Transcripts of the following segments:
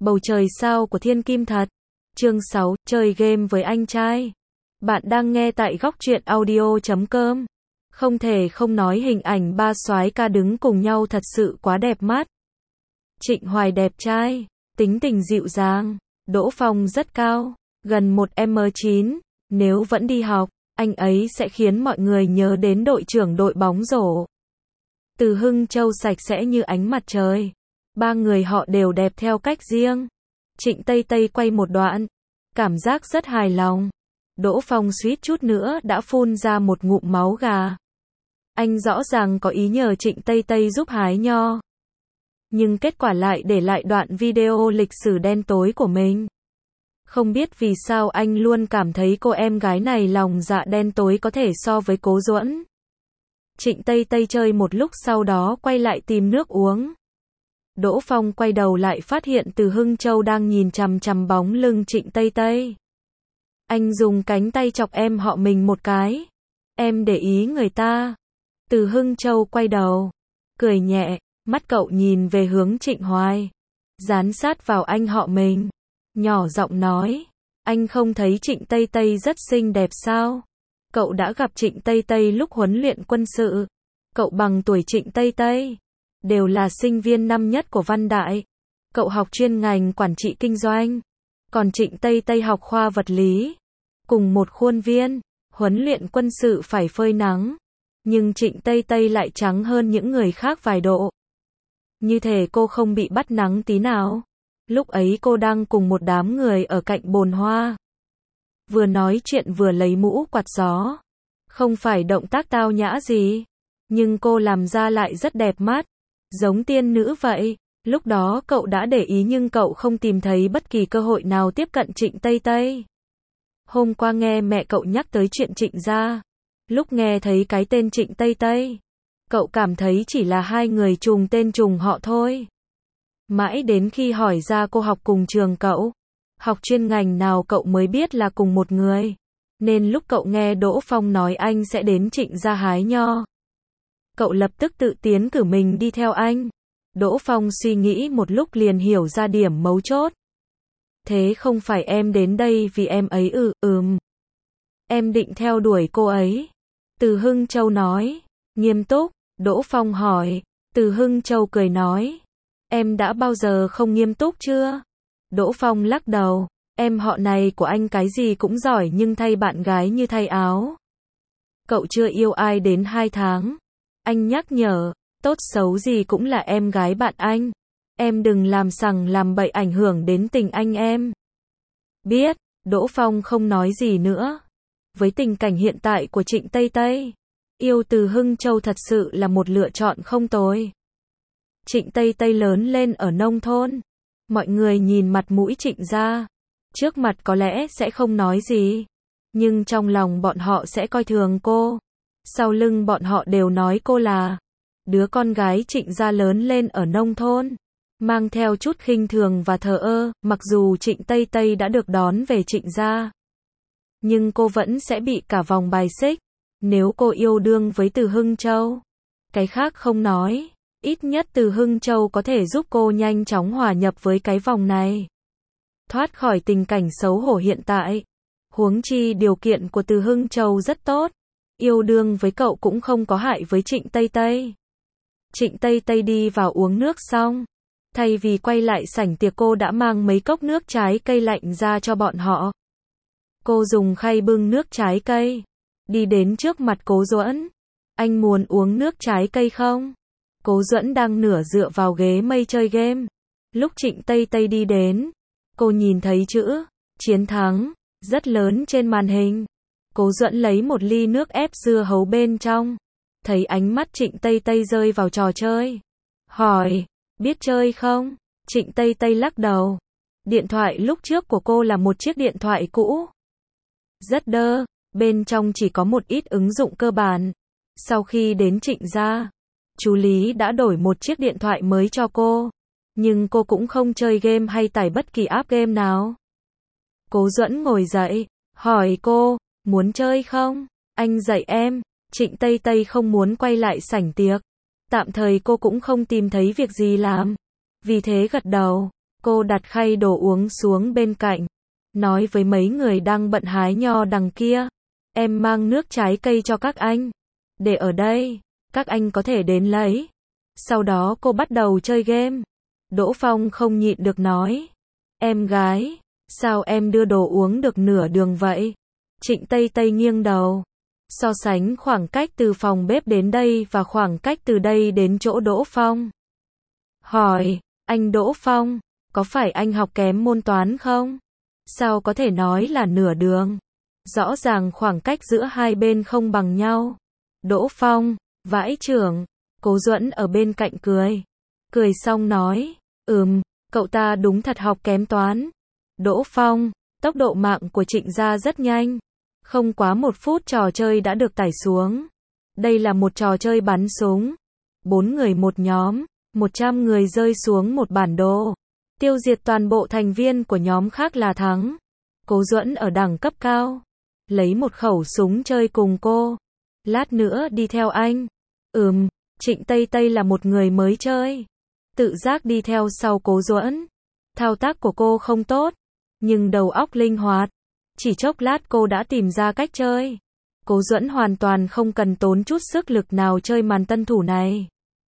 Bầu trời sao của thiên kim thật. Chương 6, chơi game với anh trai. Bạn đang nghe tại góc truyện audio.com. Không thể không nói hình ảnh ba soái ca đứng cùng nhau thật sự quá đẹp mắt. Trịnh Hoài đẹp trai, tính tình dịu dàng, Đỗ Phong rất cao, gần 1m9, nếu vẫn đi học, anh ấy sẽ khiến mọi người nhớ đến đội trưởng đội bóng rổ. Từ Hưng Châu sạch sẽ như ánh mặt trời. Ba người họ đều đẹp theo cách riêng. Trịnh Tây Tây quay một đoạn, cảm giác rất hài lòng. Đỗ Phong suýt chút nữa đã phun ra một ngụm máu gà. Anh rõ ràng có ý nhờ Trịnh Tây Tây giúp hái nho. Nhưng kết quả lại để lại đoạn video lịch sử đen tối của mình. Không biết vì sao anh luôn cảm thấy cô em gái này lòng dạ đen tối có thể so với Cố Duẫn. Trịnh Tây Tây chơi một lúc sau đó quay lại tìm nước uống. Đỗ Phong quay đầu lại phát hiện Từ Hưng Châu đang nhìn chằm chằm bóng lưng Trịnh Tây Tây. Anh dùng cánh tay chọc em họ mình một cái. Em để ý người ta. Từ Hưng Châu quay đầu, cười nhẹ, mắt cậu nhìn về hướng Trịnh Hoài, dán sát vào anh họ mình, nhỏ giọng nói, anh không thấy Trịnh Tây Tây rất xinh đẹp sao? Cậu đã gặp Trịnh Tây Tây lúc huấn luyện quân sự. Cậu bằng tuổi Trịnh Tây Tây, đều là sinh viên năm nhất của Văn Đại. Cậu học chuyên ngành quản trị kinh doanh, còn Trịnh Tây Tây học khoa vật lý. Cùng một khuôn viên, huấn luyện quân sự phải phơi nắng, nhưng Trịnh Tây Tây lại trắng hơn những người khác vài độ. Như thể cô không bị bắt nắng tí nào. Lúc ấy cô đang cùng một đám người ở cạnh bồn hoa, vừa nói chuyện vừa lấy mũ quạt gió. Không phải động tác tao nhã gì, nhưng cô làm ra lại rất đẹp mắt, giống tiên nữ vậy. Lúc đó cậu đã để ý nhưng cậu không tìm thấy bất kỳ cơ hội nào tiếp cận Trịnh Tây Tây. Hôm qua nghe mẹ cậu nhắc tới chuyện Trịnh gia, lúc nghe thấy cái tên Trịnh Tây Tây, cậu cảm thấy chỉ là hai người trùng tên trùng họ thôi. Mãi đến khi hỏi ra cô học cùng trường cậu, học chuyên ngành nào cậu mới biết là cùng một người. Nên lúc cậu nghe Đỗ Phong nói anh sẽ đến Trịnh gia hái nho, cậu lập tức tự tiến cử mình đi theo anh. Đỗ Phong suy nghĩ một lúc liền hiểu ra điểm mấu chốt. Thế không phải em đến đây vì em ấy Em định theo đuổi cô ấy. Từ Hưng Châu nói. Nghiêm túc, Đỗ Phong hỏi. Từ Hưng Châu cười nói. Em đã bao giờ không nghiêm túc chưa? Đỗ Phong lắc đầu. Em họ này của anh cái gì cũng giỏi nhưng thay bạn gái như thay áo. Cậu chưa yêu ai đến 2 tháng. Anh nhắc nhở, tốt xấu gì cũng là em gái bạn anh. Em đừng làm sằng làm bậy ảnh hưởng đến tình anh em. Biết, Đỗ Phong không nói gì nữa. Với tình cảnh hiện tại của Trịnh Tây Tây, yêu Từ Hưng Châu thật sự là một lựa chọn không tồi. Trịnh Tây Tây lớn lên ở nông thôn. Mọi người nhìn mặt mũi Trịnh gia, trước mặt có lẽ sẽ không nói gì, nhưng trong lòng bọn họ sẽ coi thường cô. Sau lưng bọn họ đều nói cô là đứa con gái Trịnh gia lớn lên ở nông thôn, mang theo chút khinh thường và thờ ơ. Mặc dù Trịnh Tây Tây đã được đón về Trịnh gia, nhưng cô vẫn sẽ bị cả vòng bài xích. Nếu cô yêu đương với Từ Hưng Châu, cái khác không nói, ít nhất Từ Hưng Châu có thể giúp cô nhanh chóng hòa nhập với cái vòng này, thoát khỏi tình cảnh xấu hổ hiện tại. Huống chi điều kiện của Từ Hưng Châu rất tốt, yêu đương với cậu cũng không có hại với Trịnh Tây Tây. Trịnh Tây Tây đi vào uống nước xong, thay vì quay lại sảnh tiệc cô đã mang mấy cốc nước trái cây lạnh ra cho bọn họ. Cô dùng khay bưng nước trái cây, đi đến trước mặt Cố Duẫn. Anh muốn uống nước trái cây không? Cố Duẫn đang nửa dựa vào ghế mây chơi game. Lúc Trịnh Tây Tây đi đến, cô nhìn thấy chữ chiến thắng rất lớn trên màn hình. Cố Duẫn lấy một ly nước ép dưa hấu bên trong, thấy ánh mắt Trịnh Tây Tây rơi vào trò chơi, hỏi, biết chơi không? Trịnh Tây Tây lắc đầu. Điện thoại lúc trước của cô là một chiếc điện thoại cũ, rất đơ, bên trong chỉ có một ít ứng dụng cơ bản. Sau khi đến Trịnh gia, chú Lý đã đổi một chiếc điện thoại mới cho cô, nhưng cô cũng không chơi game hay tải bất kỳ app game nào. Cố Duẫn ngồi dậy, hỏi cô, muốn chơi không? Anh dạy em. Trịnh Tây Tây không muốn quay lại sảnh tiệc. Tạm thời cô cũng không tìm thấy việc gì làm, vì thế gật đầu. Cô đặt khay đồ uống xuống bên cạnh, nói với mấy người đang bận hái nho đằng kia, em mang nước trái cây cho các anh, để ở đây, các anh có thể đến lấy. Sau đó cô bắt đầu chơi game. Đỗ Phong không nhịn được nói, em gái, sao em đưa đồ uống được nửa đường vậy? Trịnh Tây Tây nghiêng đầu, so sánh khoảng cách từ phòng bếp đến đây và khoảng cách từ đây đến chỗ Đỗ Phong. Hỏi, anh Đỗ Phong, có phải anh học kém môn toán không? Sao có thể nói là nửa đường? Rõ ràng khoảng cách giữa hai bên không bằng nhau. Đỗ Phong, vãi chưởng. Cố Duẫn ở bên cạnh cười. Cười xong nói, cậu ta đúng thật học kém toán. Đỗ Phong, tốc độ mạng của Trịnh gia rất nhanh. Không quá 1 phút trò chơi đã được tải xuống. Đây là một trò chơi bắn súng. 4 người một nhóm, 100 người rơi xuống một bản đồ. Tiêu diệt toàn bộ thành viên của nhóm khác là thắng. Cố Duẫn ở đẳng cấp cao. Lấy một khẩu súng chơi cùng cô. Lát nữa đi theo anh. Trịnh Tây Tây là một người mới chơi. Tự giác đi theo sau Cố Duẫn. Thao tác của cô không tốt, nhưng đầu óc linh hoạt. Chỉ chốc lát cô đã tìm ra cách chơi. Cố Duẫn hoàn toàn không cần tốn chút sức lực nào chơi màn tân thủ này.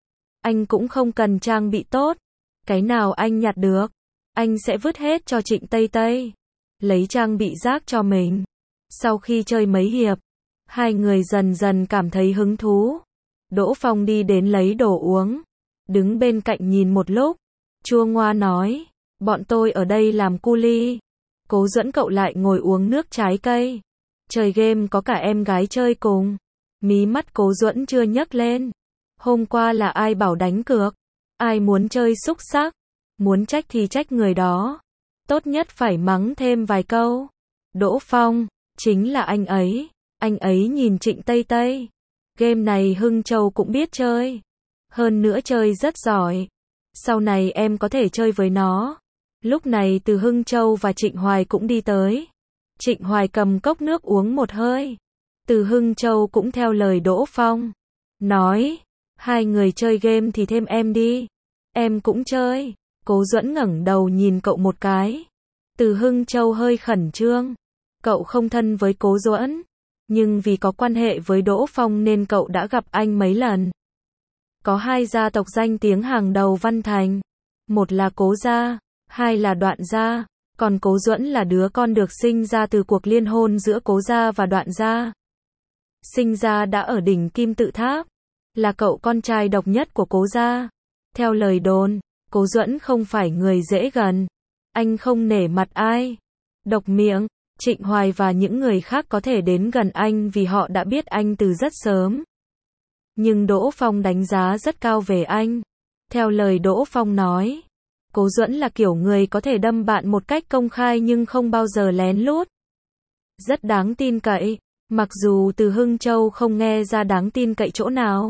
Anh cũng không cần trang bị tốt. Cái nào anh nhặt được, anh sẽ vứt hết cho Trịnh Tây Tây. Lấy trang bị rác cho mình. Sau khi chơi mấy hiệp, hai người dần dần cảm thấy hứng thú. Đỗ Phong đi đến lấy đồ uống. Đứng bên cạnh nhìn một lúc. Chua ngoa nói, bọn tôi ở đây làm cu li. Cố Duẫn cậu lại ngồi uống nước trái cây. Chơi game có cả em gái chơi cùng. Mí mắt Cố Duẫn chưa nhấc lên. Hôm qua là ai bảo đánh cược? Ai muốn chơi xúc xắc? Muốn trách thì trách người đó. Tốt nhất phải mắng thêm vài câu. Đỗ Phong, chính là anh ấy. Anh ấy nhìn Trịnh Tây Tây. Game này Hưng Châu cũng biết chơi. Hơn nữa chơi rất giỏi. Sau này em có thể chơi với nó. Lúc này Từ Hưng Châu và Trịnh Hoài cũng đi tới. Trịnh Hoài cầm cốc nước uống một hơi. Từ Hưng Châu cũng theo lời Đỗ Phong. Nói, hai người chơi game thì thêm em đi. Em cũng chơi. Cố Duẫn ngẩng đầu nhìn cậu một cái. Từ Hưng Châu hơi khẩn trương. Cậu không thân với Cố Duẫn, nhưng vì có quan hệ với Đỗ Phong nên cậu đã gặp anh mấy lần. Có 2 gia tộc danh tiếng hàng đầu Văn Thành. Một là Cố gia, 2 là Đoạn gia. Còn Cố Duẫn là đứa con được sinh ra từ cuộc liên hôn giữa Cố gia và Đoạn gia. Sinh ra đã ở đỉnh Kim Tự Tháp. Là cậu con trai độc nhất của Cố gia. Theo lời đồn, Cố Duẫn không phải người dễ gần. Anh không nể mặt ai. Độc miệng. Trịnh Hoài và những người khác có thể đến gần anh vì họ đã biết anh từ rất sớm. Nhưng Đỗ Phong đánh giá rất cao về anh. Theo lời Đỗ Phong nói, Cố Duẫn là kiểu người có thể đâm bạn một cách công khai nhưng không bao giờ lén lút. Rất đáng tin cậy, mặc dù Từ Hưng Châu không nghe ra đáng tin cậy chỗ nào.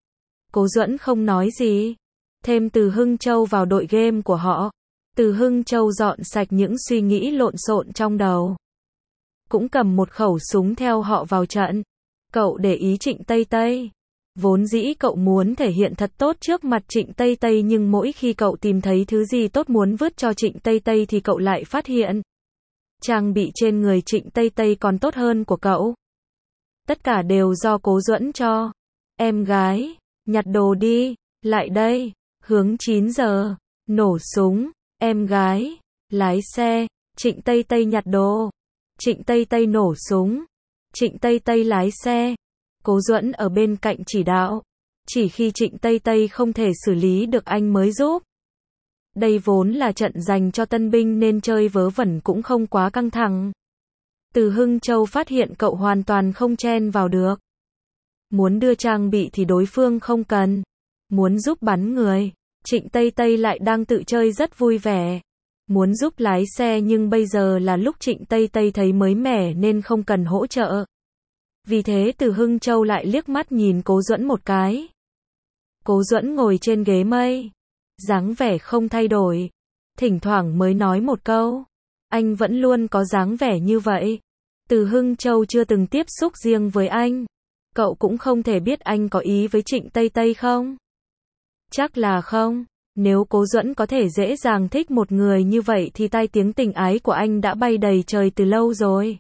Cố Duẫn không nói gì. Thêm Từ Hưng Châu vào đội game của họ. Từ Hưng Châu dọn sạch những suy nghĩ lộn xộn trong đầu. Cũng cầm một khẩu súng theo họ vào trận. Cậu để ý Trịnh Tây Tây. Vốn dĩ cậu muốn thể hiện thật tốt trước mặt Trịnh Tây Tây nhưng mỗi khi cậu tìm thấy thứ gì tốt muốn vứt cho Trịnh Tây Tây thì cậu lại phát hiện trang bị trên người Trịnh Tây Tây còn tốt hơn của cậu. Tất cả đều do Cố Duẫn cho. Em gái, nhặt đồ đi, lại đây, hướng 9 giờ, nổ súng, em gái, lái xe, Trịnh Tây Tây nhặt đồ. Trịnh Tây Tây nổ súng. Trịnh Tây Tây lái xe. Cố Duẫn ở bên cạnh chỉ đạo. Chỉ khi Trịnh Tây Tây không thể xử lý được anh mới giúp. Đây vốn là trận dành cho tân binh nên chơi vớ vẩn cũng không quá căng thẳng. Từ Hưng Châu phát hiện cậu hoàn toàn không chen vào được. Muốn đưa trang bị thì đối phương không cần. Muốn giúp bắn người, Trịnh Tây Tây lại đang tự chơi rất vui vẻ. Muốn giúp lái xe nhưng bây giờ là lúc Trịnh Tây Tây thấy mới mẻ nên không cần hỗ trợ. Vì thế Từ Hưng Châu lại liếc mắt nhìn Cố Duẫn một cái. Cố Duẫn ngồi trên ghế mây. Dáng vẻ không thay đổi. Thỉnh thoảng mới nói một câu. Anh vẫn luôn có dáng vẻ như vậy. Từ Hưng Châu chưa từng tiếp xúc riêng với anh. Cậu cũng không thể biết anh có ý với Trịnh Tây Tây không? Chắc là không. Nếu Cố Duẫn có thể dễ dàng thích một người như vậy thì tai tiếng tình ái của anh đã bay đầy trời từ lâu rồi.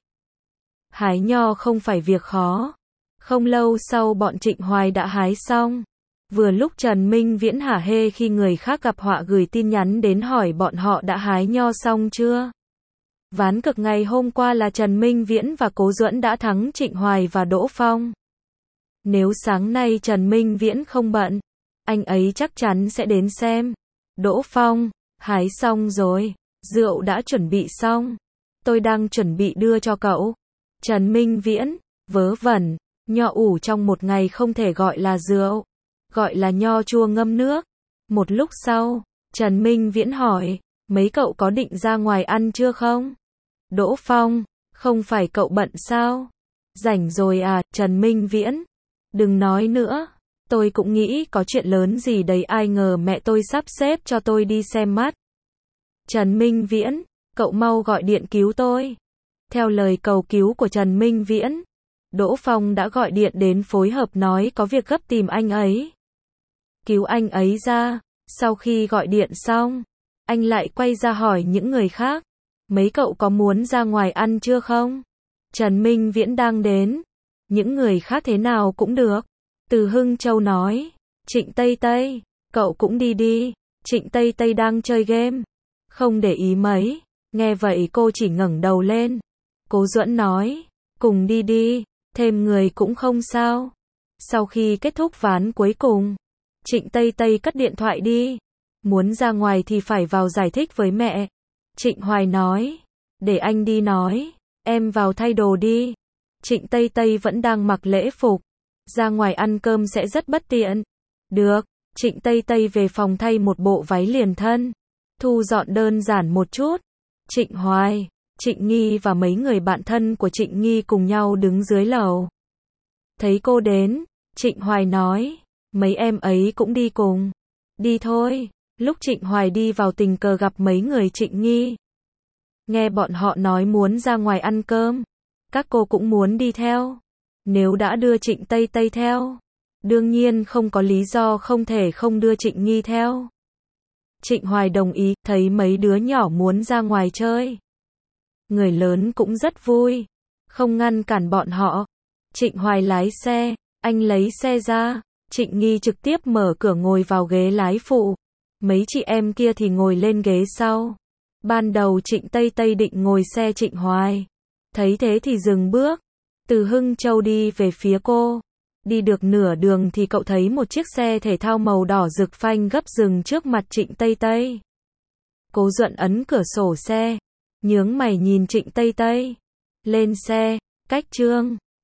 Hái nho không phải việc khó. Không lâu sau bọn Trịnh Hoài đã hái xong. Vừa lúc Trần Minh Viễn hả hê khi người khác gặp họa gửi tin nhắn đến hỏi bọn họ đã hái nho xong chưa. Ván cược ngày hôm qua là Trần Minh Viễn và Cố Duẫn đã thắng Trịnh Hoài và Đỗ Phong. Nếu sáng nay Trần Minh Viễn không bận, anh ấy chắc chắn sẽ đến xem. Đỗ Phong, hái xong rồi, rượu đã chuẩn bị xong. Tôi đang chuẩn bị đưa cho cậu. Trần Minh Viễn, vớ vẩn, nho ủ trong một ngày không thể gọi là rượu, gọi là nho chua ngâm nước. Một lúc sau, Trần Minh Viễn hỏi, mấy cậu có định ra ngoài ăn chưa không? Đỗ Phong, không phải cậu bận sao? Rảnh rồi à, Trần Minh Viễn. Đừng nói nữa, tôi cũng nghĩ có chuyện lớn gì đấy, ai ngờ mẹ tôi sắp xếp cho tôi đi xem mắt. Trần Minh Viễn, cậu mau gọi điện cứu tôi. Theo lời cầu cứu của Trần Minh Viễn, Đỗ Phong đã gọi điện đến phối hợp nói có việc gấp tìm anh ấy. Cứu anh ấy ra. Sau khi gọi điện xong, anh lại quay ra hỏi những người khác. Mấy cậu có muốn ra ngoài ăn chưa không? Trần Minh Viễn đang đến. Những người khác thế nào cũng được. Từ Hưng Châu nói. Trịnh Tây Tây, cậu cũng đi đi. Trịnh Tây Tây đang chơi game. Không để ý mấy. Nghe vậy cô chỉ ngẩng đầu lên. Cố Duẫn nói. Cùng đi đi. Thêm người cũng không sao. Sau khi kết thúc ván cuối cùng, Trịnh Tây Tây cất điện thoại đi. Muốn ra ngoài thì phải vào giải thích với mẹ. Trịnh Hoài nói. Để anh đi nói. Em vào thay đồ đi. Trịnh Tây Tây vẫn đang mặc lễ phục. Ra ngoài ăn cơm sẽ rất bất tiện. Được. Trịnh Tây Tây về phòng thay một bộ váy liền thân. Thu dọn đơn giản một chút. Trịnh Hoài, Trịnh Nghi và mấy người bạn thân của Trịnh Nghi cùng nhau đứng dưới lầu. Thấy cô đến, Trịnh Hoài nói. Mấy em ấy cũng đi cùng. Đi thôi. Lúc Trịnh Hoài đi vào tình cờ gặp mấy người Trịnh Nghi. Nghe bọn họ nói muốn ra ngoài ăn cơm. Các cô cũng muốn đi theo. Nếu đã đưa Trịnh Tây Tây theo, đương nhiên không có lý do không thể không đưa Trịnh Nghi theo. Trịnh Hoài đồng ý, thấy mấy đứa nhỏ muốn ra ngoài chơi. Người lớn cũng rất vui, không ngăn cản bọn họ. Trịnh Hoài lái xe, anh lấy xe ra, Trịnh Nghi trực tiếp mở cửa ngồi vào ghế lái phụ. Mấy chị em kia thì ngồi lên ghế sau. Ban đầu Trịnh Tây Tây định ngồi xe Trịnh Hoài. Thấy thế thì dừng bước. Từ Hưng Châu đi về phía cô. Đi được nửa đường thì cậu thấy một chiếc xe thể thao màu đỏ rực phanh gấp dừng trước mặt Trịnh Tây Tây. Cố Duẫn ấn cửa sổ xe, nhướng mày nhìn Trịnh Tây Tây. Lên xe, cách Trương.